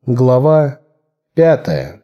Глава 5.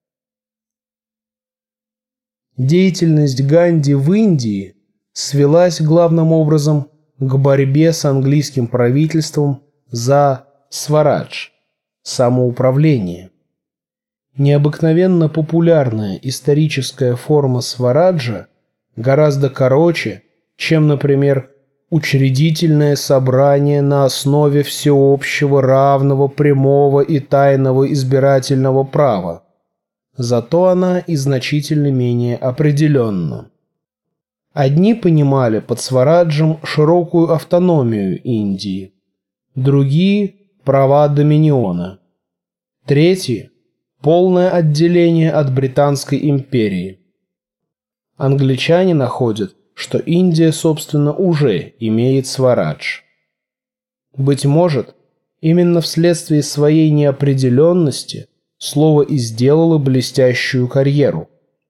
Деятельность Ганди в Индии свелась главным образом к борьбе с английским правительством за сварадж – самоуправление. Необыкновенно популярная историческая форма свараджа гораздо короче, чем, например, учредительное собрание на основе всеобщего, равного, прямого и тайного избирательного права. Зато она и значительно менее определенна. Одни понимали под свараджем широкую автономию Индии, другие – права доминиона, третьи – полное отделение от Британской империи. Англичане находят, что Индия, собственно, уже имеет сварадж. Быть может, именно вследствие своей неопределенности слово и сделало блестящую карьеру.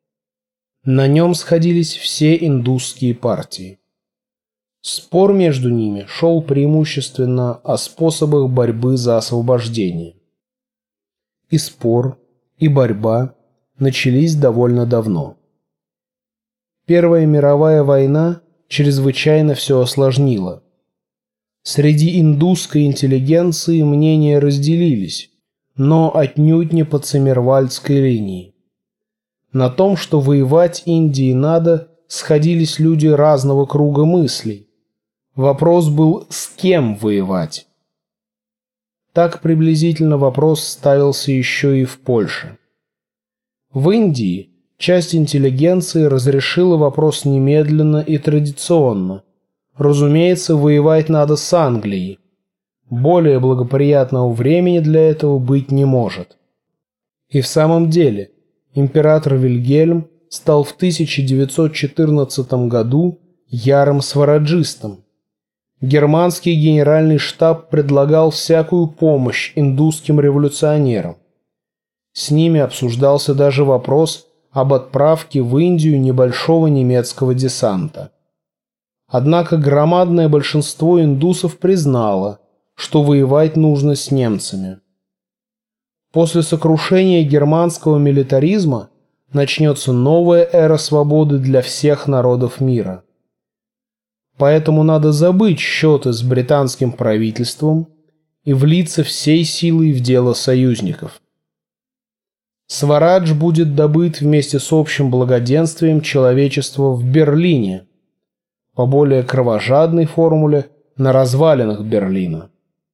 На нем сходились все индусские партии. Спор между ними шел преимущественно о способах борьбы за освобождение. И спор, и борьба начались довольно давно. Первая мировая война чрезвычайно все осложнила. Среди индусской интеллигенции мнения разделились, но отнюдь не по циммервальдской линии. На том, что воевать Индии надо, сходились люди разного круга мыслей. Вопрос был, с кем воевать. Так приблизительно вопрос ставился еще и в Польше. В Индии часть интеллигенции разрешила вопрос немедленно и традиционно. Разумеется, воевать надо с Англией. Более благоприятного времени для этого быть не может. И в самом деле, император Вильгельм стал в 1914 году ярым свараджистом. Германский генеральный штаб предлагал всякую помощь индусским революционерам. С ними обсуждался даже вопрос об отправке в Индию небольшого немецкого десанта. Однако громадное большинство индусов признало, что воевать нужно с немцами. После сокрушения германского милитаризма начнется новая эра свободы для всех народов мира. Поэтому надо забыть счеты с британским правительством и влиться всей силой в дело союзников. Сварадж будет добыт вместе с общим благоденствием человечества в Берлине, по более кровожадной формуле на развалинах Берлина.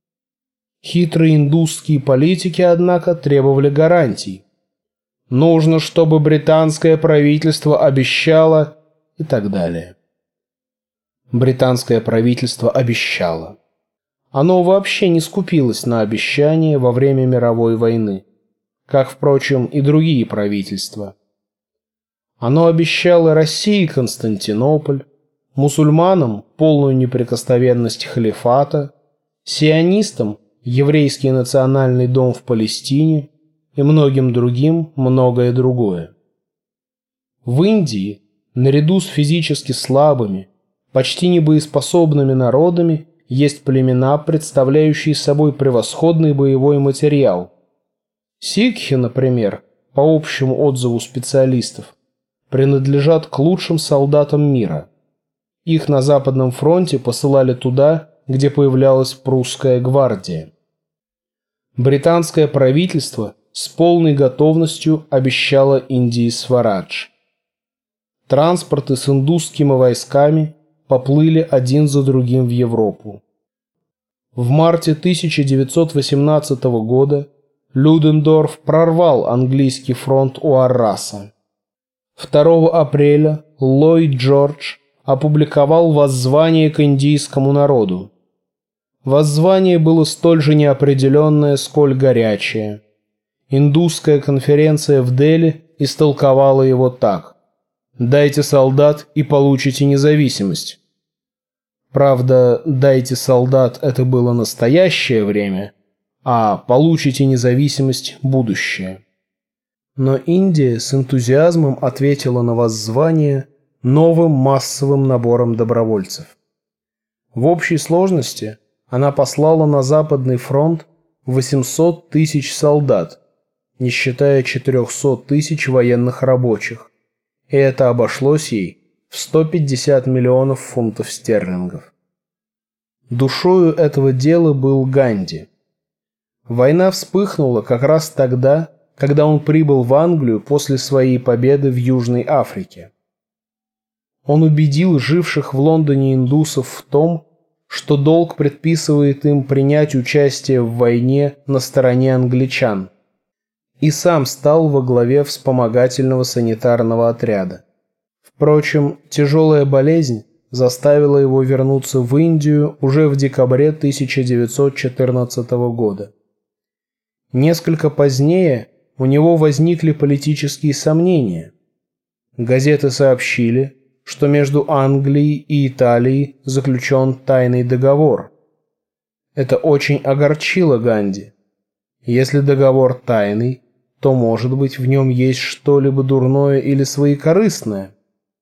Хитрые индусские политики, однако, требовали гарантий. Нужно, чтобы британское правительство обещало и так далее. Британское правительство обещало. Оно вообще не скупилось на обещания во время мировой войны, как, впрочем, и другие правительства. Оно обещало России Константинополь, мусульманам полную неприкосновенность халифата, сионистам еврейский национальный дом в Палестине и многим другим многое другое. В Индии, наряду с физически слабыми, почти небоеспособными народами, есть племена, представляющие собой превосходный боевой материал. Сикхи, например, по общему отзыву специалистов, принадлежат к лучшим солдатам мира. Их на Западном фронте посылали туда, где появлялась прусская гвардия. Британское правительство с полной готовностью обещало Индии сварадж. Транспорты с индусскими войсками поплыли один за другим в Европу. В марте 1918 года Людендорф прорвал английский фронт у Арраса. 2 апреля Ллойд Джордж опубликовал воззвание к индийскому народу. Воззвание было столь же неопределенное, сколь горячее. Индусская конференция в Дели истолковала его так: «Дайте солдат и получите независимость». Правда, «дайте солдат» — это было настоящее время, а «получите независимость» — будущее. Но Индия с энтузиазмом ответила на воззвание новым массовым набором добровольцев. В общей сложности она послала на Западный фронт 800 тысяч солдат, не считая 400 тысяч военных рабочих, и это обошлось ей в 150 миллионов фунтов стерлингов. Душою этого дела был Ганди. Война вспыхнула как раз тогда, когда он прибыл в Англию после своей победы в Южной Африке. Он убедил живших в Лондоне индусов в том, что долг предписывает им принять участие в войне на стороне англичан, и сам стал во главе вспомогательного санитарного отряда. Впрочем, тяжелая болезнь заставила его вернуться в Индию уже в декабре 1914 года. Несколько позднее у него возникли политические сомнения. Газеты сообщили, что между Англией и Италией заключен тайный договор. Это очень огорчило Ганди. Если договор тайный, то, может быть, в нем есть что-либо дурное или своекорыстное.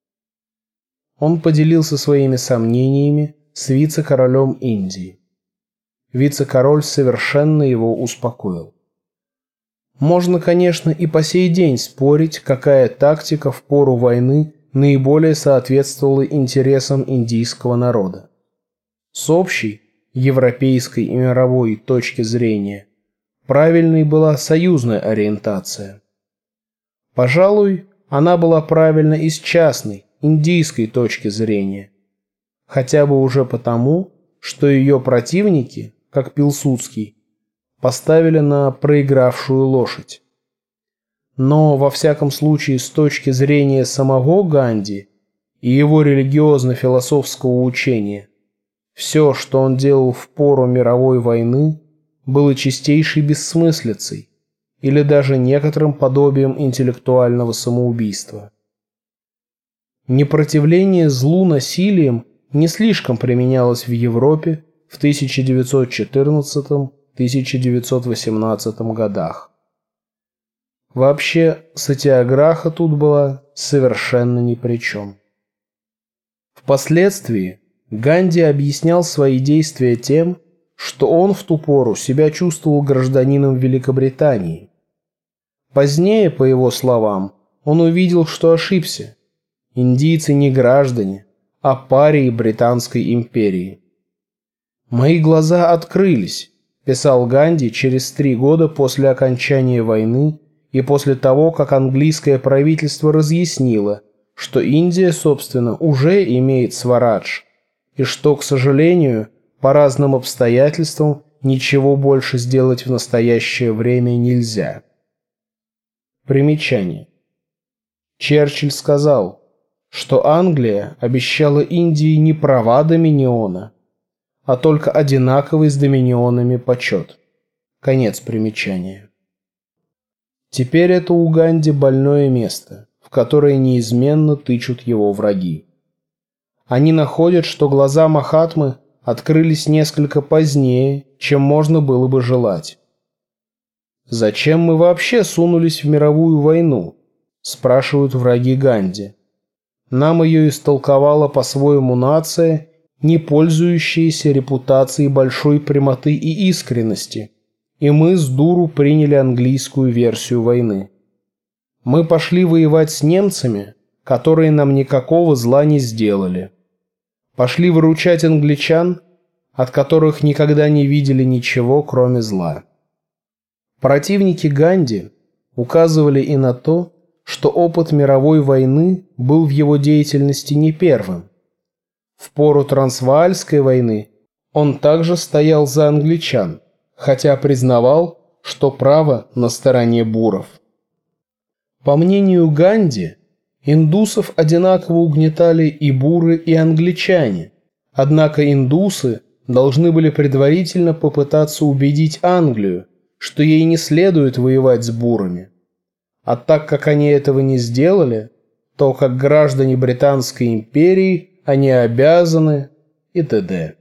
Он поделился своими сомнениями с вице-королем Индии. Вице-король совершенно его успокоил. Можно, конечно, и по сей день спорить, какая тактика в пору войны наиболее соответствовала интересам индийского народа. С общей, европейской и мировой точки зрения, правильной была союзная ориентация. Пожалуй, она была правильна и с частной, индийской точки зрения, хотя бы уже потому, что ее противники, как Пилсудский, поставили на проигравшую лошадь. Но, во всяком случае, с точки зрения самого Ганди и его религиозно-философского учения, все, что он делал в пору мировой войны, было чистейшей бессмыслицей или даже некоторым подобием интеллектуального самоубийства. Непротивление злу насилием не слишком применялось в Европе в 1914-1918 годах. Вообще, сатиаграха тут была совершенно ни при чем. Впоследствии Ганди объяснял свои действия тем, что он в ту пору себя чувствовал гражданином Великобритании. Позднее, по его словам, он увидел, что ошибся. Индийцы не граждане, а парии Британской империи. «Мои глаза открылись», – писал Ганди через 3 года после окончания войны и после того, как английское правительство разъяснило, что Индия, собственно, уже имеет сварадж, и что, к сожалению, по разным обстоятельствам ничего больше сделать в настоящее время нельзя. Примечание. Черчилль сказал, что Англия обещала Индии не права доминиона, а только одинаковый с доминионами почет. Конец примечания. Теперь это у Ганди больное место, в которое неизменно тычут его враги. Они находят, что глаза Махатмы открылись несколько позднее, чем можно было бы желать. «Зачем мы вообще сунулись в мировую войну?» – спрашивают враги Ганди. «Нам ее истолковала по-своему нация, не пользующаяся репутацией большой прямоты и искренности, и мы с дуру приняли английскую версию войны. Мы пошли воевать с немцами, которые нам никакого зла не сделали. Пошли выручать англичан, от которых никогда не видели ничего, кроме зла». Противники Ганди указывали и на то, что опыт мировой войны был в его деятельности не первым. В пору Трансваальской войны он также стоял за англичан, хотя признавал, что право на стороне буров. По мнению Ганди, индусов одинаково угнетали и буры, и англичане, однако индусы должны были предварительно попытаться убедить Англию, что ей не следует воевать с бурами. А так как они этого не сделали, то как граждане Британской империи они обязаны и т.д.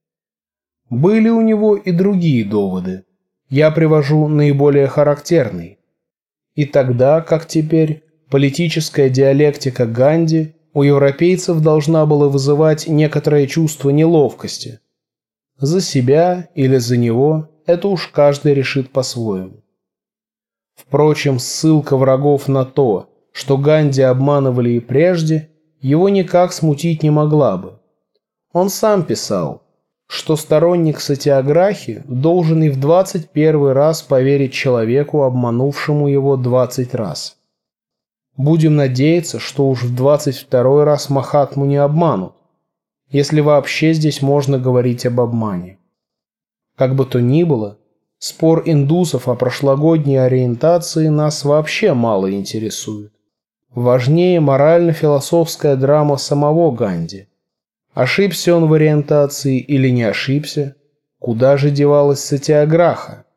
Были у него и другие доводы. Я привожу наиболее характерный. И тогда, как теперь, политическая диалектика Ганди у европейцев должна была вызывать некоторое чувство неловкости. За себя или за него это уж каждый решит по-своему. Впрочем, ссылка врагов на то, что Ганди обманывали и прежде, его никак смутить не могла бы. Он сам писал, что сторонник сатиаграхи должен и в 21 раз поверить человеку, обманувшему его 20 раз. Будем надеяться, что уж в 22 раз Махатму не обманут, если вообще здесь можно говорить об обмане. Как бы то ни было, спор индусов о прошлогодней ориентации нас вообще мало интересует. Важнее морально-философская драма самого Ганди. Ошибся он в ориентации или не ошибся? Куда же девалась сатиаграха?